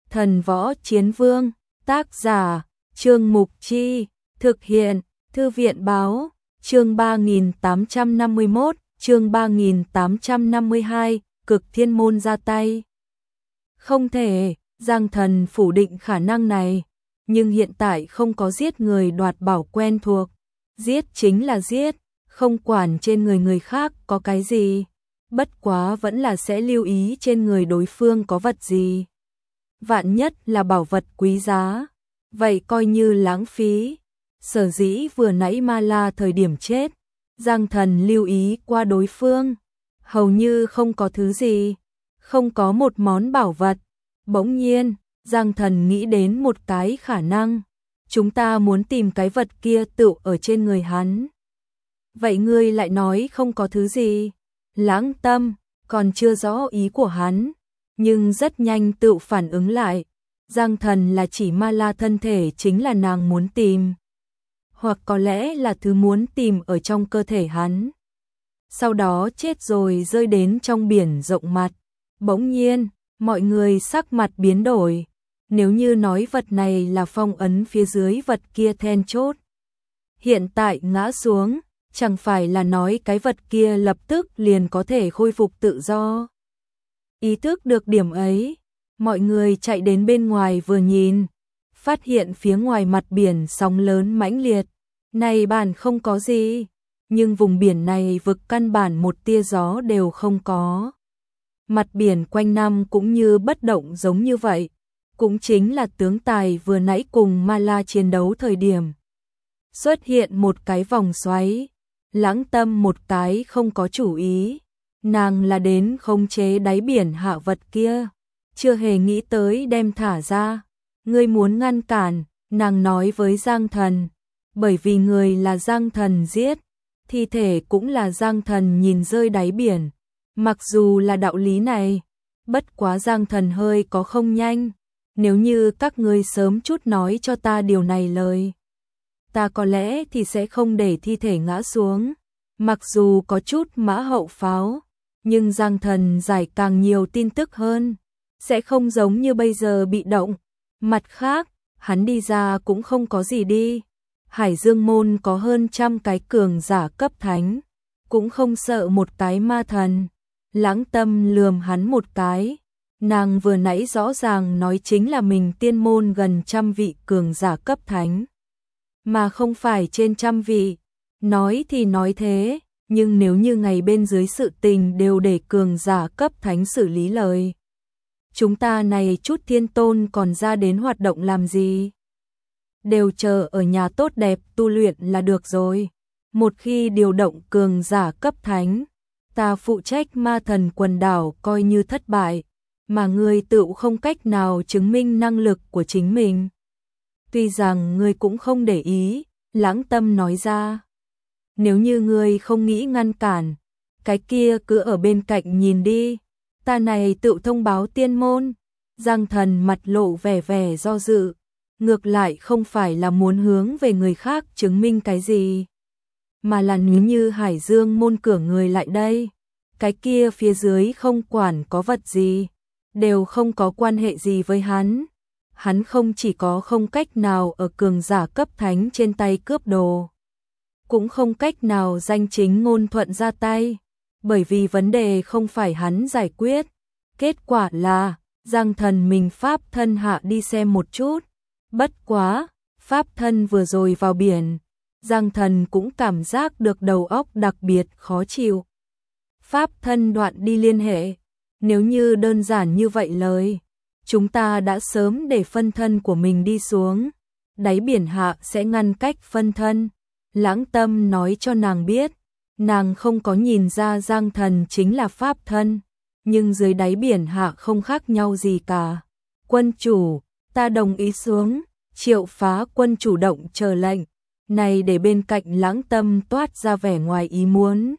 Thần Võ Chiến Vương, tác giả, Trương Mục Chi, thực hiện, Thư viện Báo, chương 3851, chương 3852, Cực Thiên Môn ra tay. Không thể, Giang Thần phủ định khả năng này, nhưng hiện tại không có giết người đoạt bảo quen thuộc. Giết chính là giết, không quản trên người người khác có cái gì. Bất quá vẫn là sẽ lưu ý trên người đối phương có vật gì. Vạn nhất là bảo vật quý giá, vậy coi như lãng phí. Sở dĩ vừa nãy Ma La thời điểm chết, Giang Thần lưu ý qua đối phương, hầu như không có thứ gì, không có một món bảo vật. Bỗng nhiên, Giang Thần nghĩ đến một cái khả năng, chúng ta muốn tìm cái vật kia tựu ở trên người hắn. Vậy ngươi lại nói không có thứ gì? Lãng Tâm còn chưa rõ ý của hắn, nhưng rất nhanh tự phản ứng lại. Giang Thần là chỉ Ma La thân thể chính là nàng muốn tìm, hoặc có lẽ là thứ muốn tìm ở trong cơ thể hắn. Sau đó chết rồi rơi đến trong biển rộng mặt. Bỗng nhiên, mọi người sắc mặt biến đổi. Nếu như nói vật này là phong ấn phía dưới vật kia then chốt, hiện tại ngã xuống, chẳng phải là nói cái vật kia lập tức liền có thể khôi phục tự do. Ý thức được điểm ấy, mọi người chạy đến bên ngoài vừa nhìn, phát hiện phía ngoài mặt biển sóng lớn mãnh liệt. Này bản không có gì, nhưng vùng biển này vực căn bản một tia gió đều không có. Mặt biển quanh năm cũng như bất động giống như vậy, cũng chính là tướng tài vừa nãy cùng Ma La chiến đấu thời điểm. Xuất hiện một cái vòng xoáy, Lãng Tâm một cái không có chủ ý, nàng là đến khống chế đáy biển hạ vật kia, chưa hề nghĩ tới đem thả ra. Ngươi muốn ngăn cản, nàng nói với Giang Thần, bởi vì người là Giang Thần giết, thi thể cũng là Giang Thần nhìn rơi đáy biển. Mặc dù là đạo lý này, bất quá Giang Thần hơi có không nhanh. Nếu như các ngươi sớm chút nói cho ta điều này lời, ta có lẽ thì sẽ không để thi thể ngã xuống. Mặc dù có chút mã hậu pháo, nhưng Giang Thần giải càng nhiều tin tức hơn, sẽ không giống như bây giờ bị động. Mặt khác, hắn đi ra cũng không có gì đi. Hải Dương môn có hơn 100 cái cường giả cấp thánh, cũng không sợ một cái ma thần. Lãng Tâm lườm hắn một cái. Nàng vừa nãy rõ ràng nói chính là mình tiên môn gần 100 vị cường giả cấp thánh, mà không phải trên 100 vị. Nói thì nói thế, nhưng nếu như ngày bên dưới sự tình đều để cường giả cấp thánh xử lý lời, chúng ta này chút thiên tôn còn ra đến hoạt động làm gì? Đều chờ ở nhà tốt đẹp tu luyện là được rồi. Một khi điều động cường giả cấp thánh, ta phụ trách ma thần quần đảo coi như thất bại, mà ngươi tự không cách nào chứng minh năng lực của chính mình. Tuy rằng ngươi cũng không để ý, Lãng Tâm nói ra. Nếu như ngươi không nghĩ ngăn cản, cái kia cứ ở bên cạnh nhìn đi. Ta này tự thông báo tiên môn. Giang Thần mặt lộ vẻ vẻ do dự, ngược lại không phải là muốn hướng về người khác chứng minh cái gì, mà là nếu như Hải Dương môn cửa người lại đây, cái kia phía dưới không quản có vật gì, đều không có quan hệ gì với hắn. Hắn không chỉ có không cách nào ở cường giả cấp thánh trên tay cướp đồ, cũng không cách nào danh chính ngôn thuận ra tay, bởi vì vấn đề không phải hắn giải quyết. Kết quả là Giang Thần mình pháp thân hạ đi xem một chút. Bất quá, pháp thân vừa rồi vào biển, Giang Thần cũng cảm giác được đầu óc đặc biệt khó chịu. Pháp thân đoạn đi liên hệ, nếu như đơn giản như vậy lời, chúng ta đã sớm để phân thân của mình đi xuống, đáy biển hạ sẽ ngăn cách phân thân. Lãng Tâm nói cho nàng biết, nàng không có nhìn ra Giang Thần chính là pháp thân, nhưng dưới đáy biển hạ không khác nhau gì cả. Quân chủ, ta đồng ý xuống. Triệu Phá Quân chủ động chờ lệnh, này để bên cạnh Lãng Tâm toát ra vẻ ngoài ý muốn.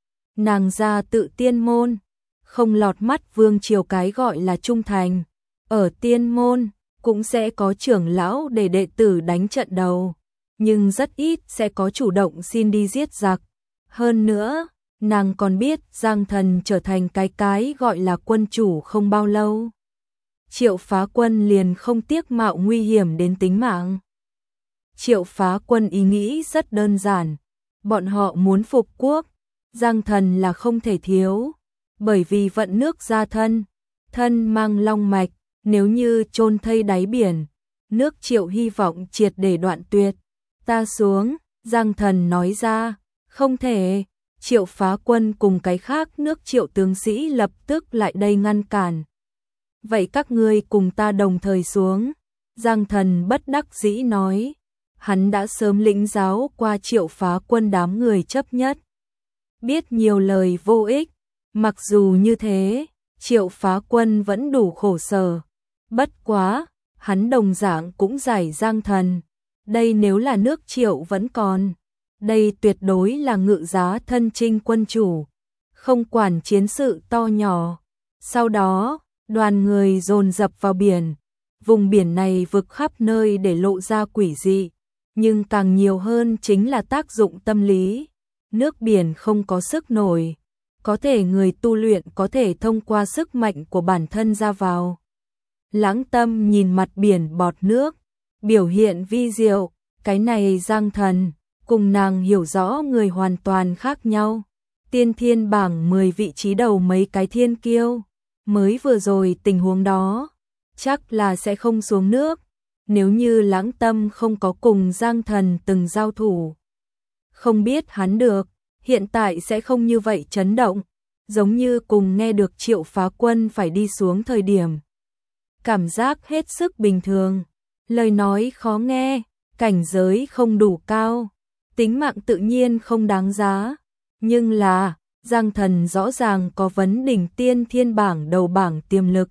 Nàng ra tự tiên môn, không lọt mắt vương triều cái gọi là trung thành. Ở tiên môn, cũng sẽ có trưởng lão để đệ tử đánh trận đầu, nhưng rất ít sẽ có chủ động xin đi giết giặc. Hơn nữa, nàng còn biết Giang Thần trở thành cái gọi là quân chủ không bao lâu. Triệu Phá Quân liền không tiếc mạo nguy hiểm đến tính mạng. Triệu Phá Quân ý nghĩ rất đơn giản, bọn họ muốn phục quốc, Giang Thần là không thể thiếu, bởi vì vận nước ra thân, thân mang long mạch, nếu như chôn thây đáy biển, nước Triệu hy vọng triệt để đoạn tuyệt. Ta xuống, Giang Thần nói ra, không thể. Triệu Phá Quân cùng cái khác nước Triệu tướng sĩ lập tức lại đây ngăn cản. Vậy các ngươi cùng ta đồng thời xuống. Giang Thần bất đắc dĩ nói, hắn đã sớm lĩnh giáo qua Triệu Phá Quân đám người chấp nhất. Biết nhiều lời vô ích, mặc dù như thế, Triệu Phá Quân vẫn đủ khổ sở. Bất quá, hắn đồng dạng cũng giải Giang Thần. Đây nếu là nước Triệu vẫn còn. Đây tuyệt đối là ngự giá thân chinh quân chủ, không quản chiến sự to nhỏ. Sau đó, đoàn người dồn dập vào biển. Vùng biển này vực khắp nơi để lộ ra quỷ dị, nhưng càng nhiều hơn chính là tác dụng tâm lý. Nước biển không có sức nổi, có thể người tu luyện có thể thông qua sức mạnh của bản thân ra vào. Lãng Tâm nhìn mặt biển bọt nước, biểu hiện vi diệu, cái này Giang Thần cùng nàng hiểu rõ người hoàn toàn khác nhau. Tiên thiên bảng 10 vị trí đầu mấy cái thiên kiêu, mới vừa rồi tình huống đó, chắc là sẽ không xuống nước, nếu như Lãng Tâm không có cùng Giang Thần từng giao thủ. Không biết hắn được, hiện tại sẽ không như vậy chấn động, giống như cùng nghe được Triệu Phá Quân phải đi xuống thời điểm. Cảm giác hết sức bình thường, lời nói khó nghe, cảnh giới không đủ cao, tính mạng tự nhiên không đáng giá, nhưng là, Giang Thần rõ ràng có vấn đỉnh tiên thiên bảng đầu bảng tiềm lực.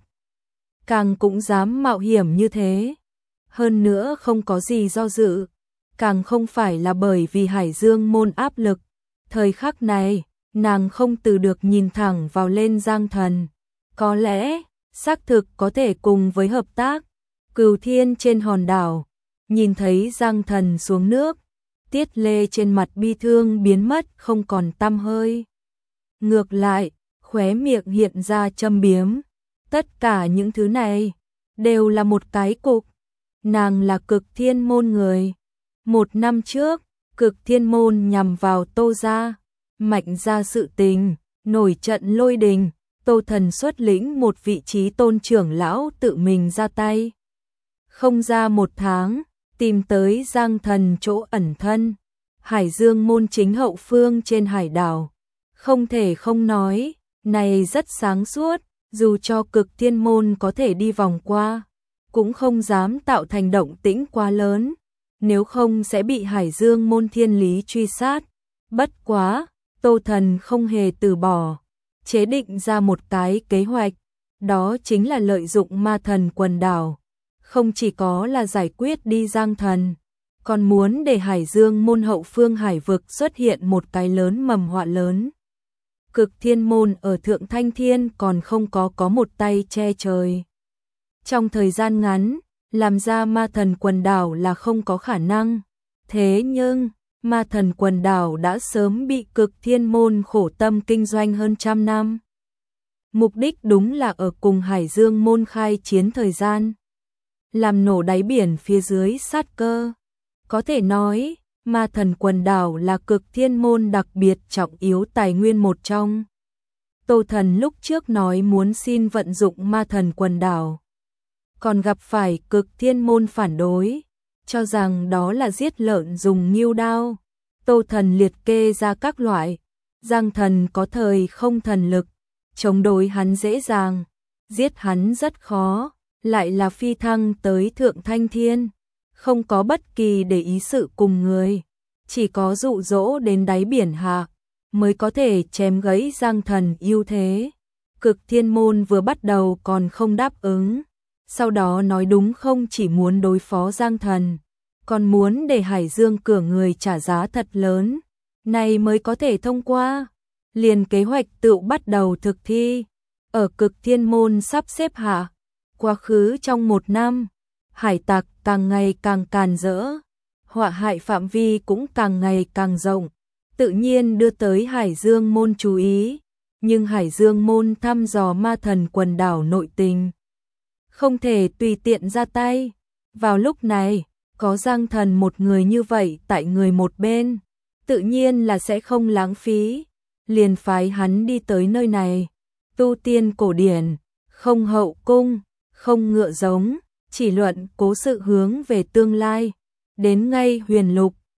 Càng cũng dám mạo hiểm như thế. Hơn nữa không có gì do dự, càng không phải là bởi vì Hải Dương môn áp lực. Thời khắc này, nàng không từ được nhìn thẳng vào lên Giang Thần. Có lẽ, xác thực có thể cùng với hợp tác. Cửu Thiên trên hòn đảo, nhìn thấy Giang Thần xuống nước, Tiết Lê trên mặt bi thương biến mất không còn tăm hơi. Ngược lại, khóe miệng hiện ra châm biếm. Tất cả những thứ này đều là một cái cục. Nàng là Cực Thiên môn người. 1 năm trước, Cực Thiên môn nhằm vào Tô gia, Mạnh gia sự tình, nổi trận lôi đình, Tô Thần xuất lĩnh một vị trí tôn trưởng lão tự mình ra tay. Không ra 1 tháng, tìm tới Giang Thần chỗ ẩn thân, Hải Dương môn chính hậu phương trên hải đảo. Không thể không nói, này rất sáng suốt, dù cho Cực Thiên môn có thể đi vòng qua, cũng không dám tạo thành động tĩnh quá lớn, nếu không sẽ bị Hải Dương môn thiên lý truy sát. Bất quá, Tô Thần không hề từ bỏ, chế định ra một cái kế hoạch, đó chính là lợi dụng ma thần quần đảo. Không chỉ có là giải quyết đi Giang Thần, còn muốn để Hải Dương môn hậu phương hải vực xuất hiện một cái lớn mầm họa lớn. Cực Thiên môn ở Thượng Thanh Thiên còn không có một tay che trời. Trong thời gian ngắn, làm ra ma thần quần đảo là không có khả năng. Thế nhưng, ma thần quần đảo đã sớm bị Cực Thiên môn khổ tâm kinh doanh hơn 100 năm. Mục đích đúng là ở cùng Hải Dương môn khai chiến thời gian, làm nổ đáy biển phía dưới sát cơ. Có thể nói, ma thần quần đảo là Cực Thiên môn đặc biệt trọng yếu tài nguyên một trong. Tô Thần lúc trước nói muốn xin vận dụng ma thần quần đảo, còn gặp phải Cực Thiên môn phản đối, cho rằng đó là giết lợn dùng ngưu đao. Tô Thần liệt kê ra các loại, Giang Thần có thời không thần lực, chống đối hắn dễ dàng, giết hắn rất khó, lại là phi thăng tới Thượng Thanh Thiên, không có bất kỳ để ý sự cùng người, chỉ có dụ dỗ đến đáy biển hạ, mới có thể chém gãy Giang Thần ưu thế. Cực Thiên môn vừa bắt đầu còn không đáp ứng, sau đó nói đúng không chỉ muốn đối phó Giang Thần, còn muốn để Hải Dương cửa người trả giá thật lớn, này mới có thể thông qua. Liền kế hoạch tự bắt đầu thực thi, ở Cực Thiên môn sắp xếp hạ. Quá khứ trong 1 năm, hải tặc càng ngày càng càn rỡ, họa hại phạm vi cũng càng ngày càng rộng, tự nhiên đưa tới Hải Dương môn chú ý, nhưng Hải Dương môn thăm dò ma thần quần đảo nội tình, không thể tùy tiện ra tay. Vào lúc này, có Giang Thần một người như vậy tại người một bên, tự nhiên là sẽ không lãng phí, liền phái hắn đi tới nơi này. Tu tiên cổ điển, không hậu cung, không ngựa giống, chỉ luận cố sự hướng về tương lai. Đến ngay Huyền Lục,